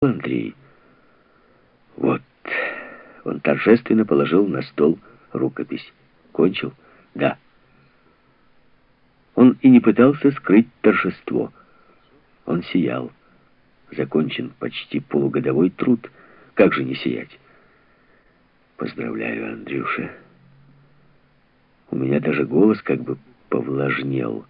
Андрей. Вот. Он торжественно положил на стол рукопись. Кончил? Да. Он и не пытался скрыть торжество. Он сиял. Закончен почти полугодовой труд. Как же не сиять? Поздравляю, Андрюша. У меня даже голос как бы повлажнел.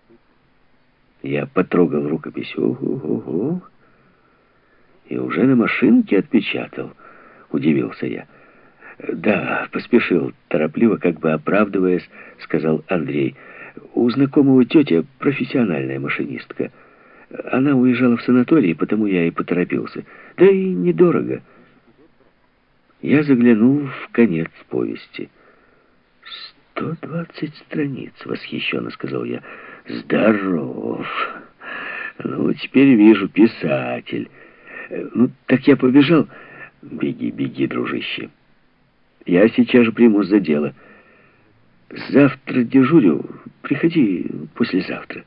Я потрогал рукопись. Ого-го. И уже на машинке отпечатал. Удивился я. Да, поспешил, торопливо, как бы оправдываясь, сказал Андрей. У знакомого тетя профессиональная машинистка. Она уезжала в санаторий, потому я и поторопился. Да и недорого. Я заглянул в конец повести. 120 страниц, восхищенно сказал я. Здоров. Ну, теперь вижу, писатель. Ну, так я побежал. Беги, беги, дружище. Я сейчас же примусь за дело. Завтра дежурю. Приходи послезавтра.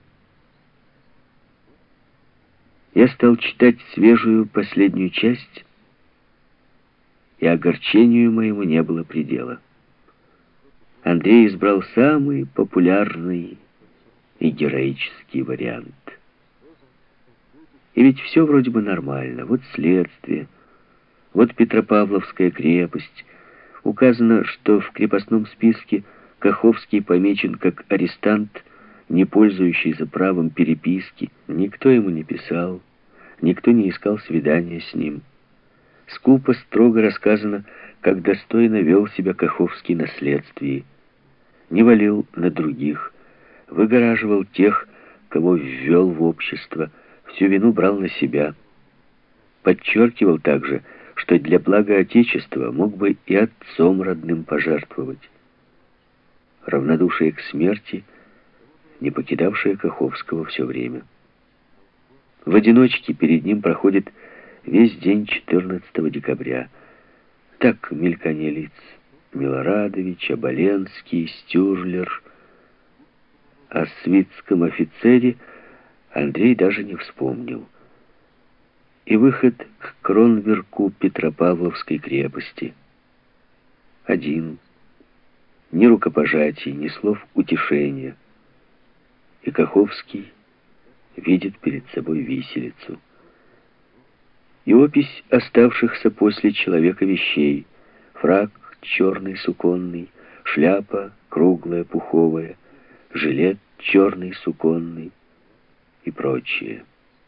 Я стал читать свежую последнюю часть, и огорчению моему не было предела. Андрей избрал самый популярный и героический вариант. И ведь все вроде бы нормально. Вот следствие, вот Петропавловская крепость. Указано, что в крепостном списке Каховский помечен как арестант, не пользующийся правом переписки. Никто ему не писал, никто не искал свидания с ним. Скупо, строго рассказано, как достойно вел себя Каховский на следствии. Не валил на других, выгораживал тех, кого ввел в общество, всю вину брал на себя. Подчеркивал также, что для блага Отечества мог бы и отцом родным пожертвовать. Равнодушие к смерти, не покидавшее Каховского все время. В одиночке перед ним проходит весь день 14 декабря. Так мелькание лиц: Милорадович, Оболенский, Стюрлер. О свитском офицере Андрей даже не вспомнил. И выход к кронверку Петропавловской крепости. Один. Ни рукопожатий, ни слов утешения. И Каховский видит перед собой виселицу. И опись оставшихся после человека вещей. Фрак черный суконный, шляпа круглая пуховая, жилет черный суконный и прочее.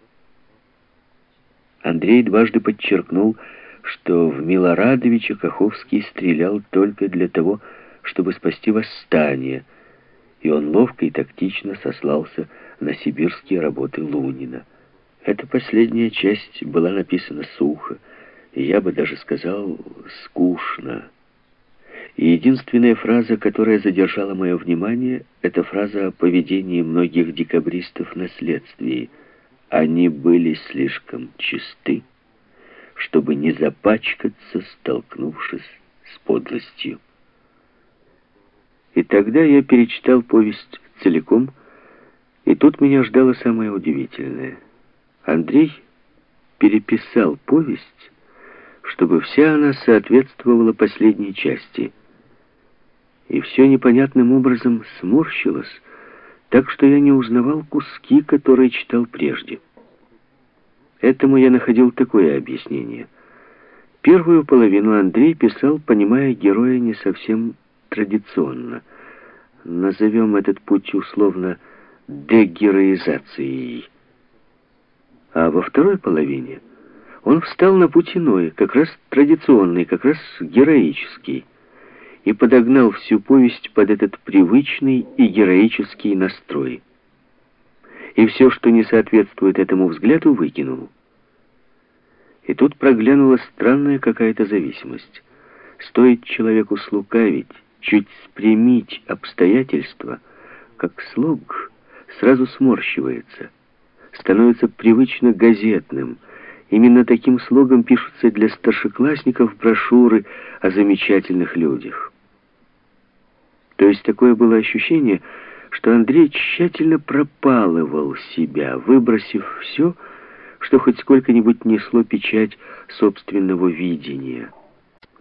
Андрей дважды подчеркнул, что в Милорадовича Каховский стрелял только для того, чтобы спасти восстание, и он ловко и тактично сослался на сибирские работы Лунина. Эта последняя часть была написана сухо, и я бы даже сказал, скучно. И единственная фраза, которая задержала мое внимание, это фраза о поведении многих декабристов на следствии. Они были слишком чисты, чтобы не запачкаться, столкнувшись с подлостью. И тогда я перечитал повесть целиком, и тут меня ждало самое удивительное. Андрей переписал повесть, чтобы вся она соответствовала последней части. И все непонятным образом сморщилось, так что я не узнавал куски, которые читал прежде. Этому я находил такое объяснение. Первую половину Андрей писал, понимая героя не совсем традиционно. Назовем этот путь условно дегероизацией. А во второй половине он встал на путь иной, как раз традиционный, как раз героический, и подогнал всю повесть под этот привычный и героический настрой. И все, что не соответствует этому взгляду, выкинул. И тут проглянула странная какая-то зависимость. Стоит человеку слукавить, чуть спрямить обстоятельства, как слог сразу сморщивается, становится привычно газетным. Именно таким слогом пишутся для старшеклассников брошюры о замечательных людях. То есть такое было ощущение, что Андрей тщательно пропалывал себя, выбросив все, что хоть сколько-нибудь несло печать собственного видения.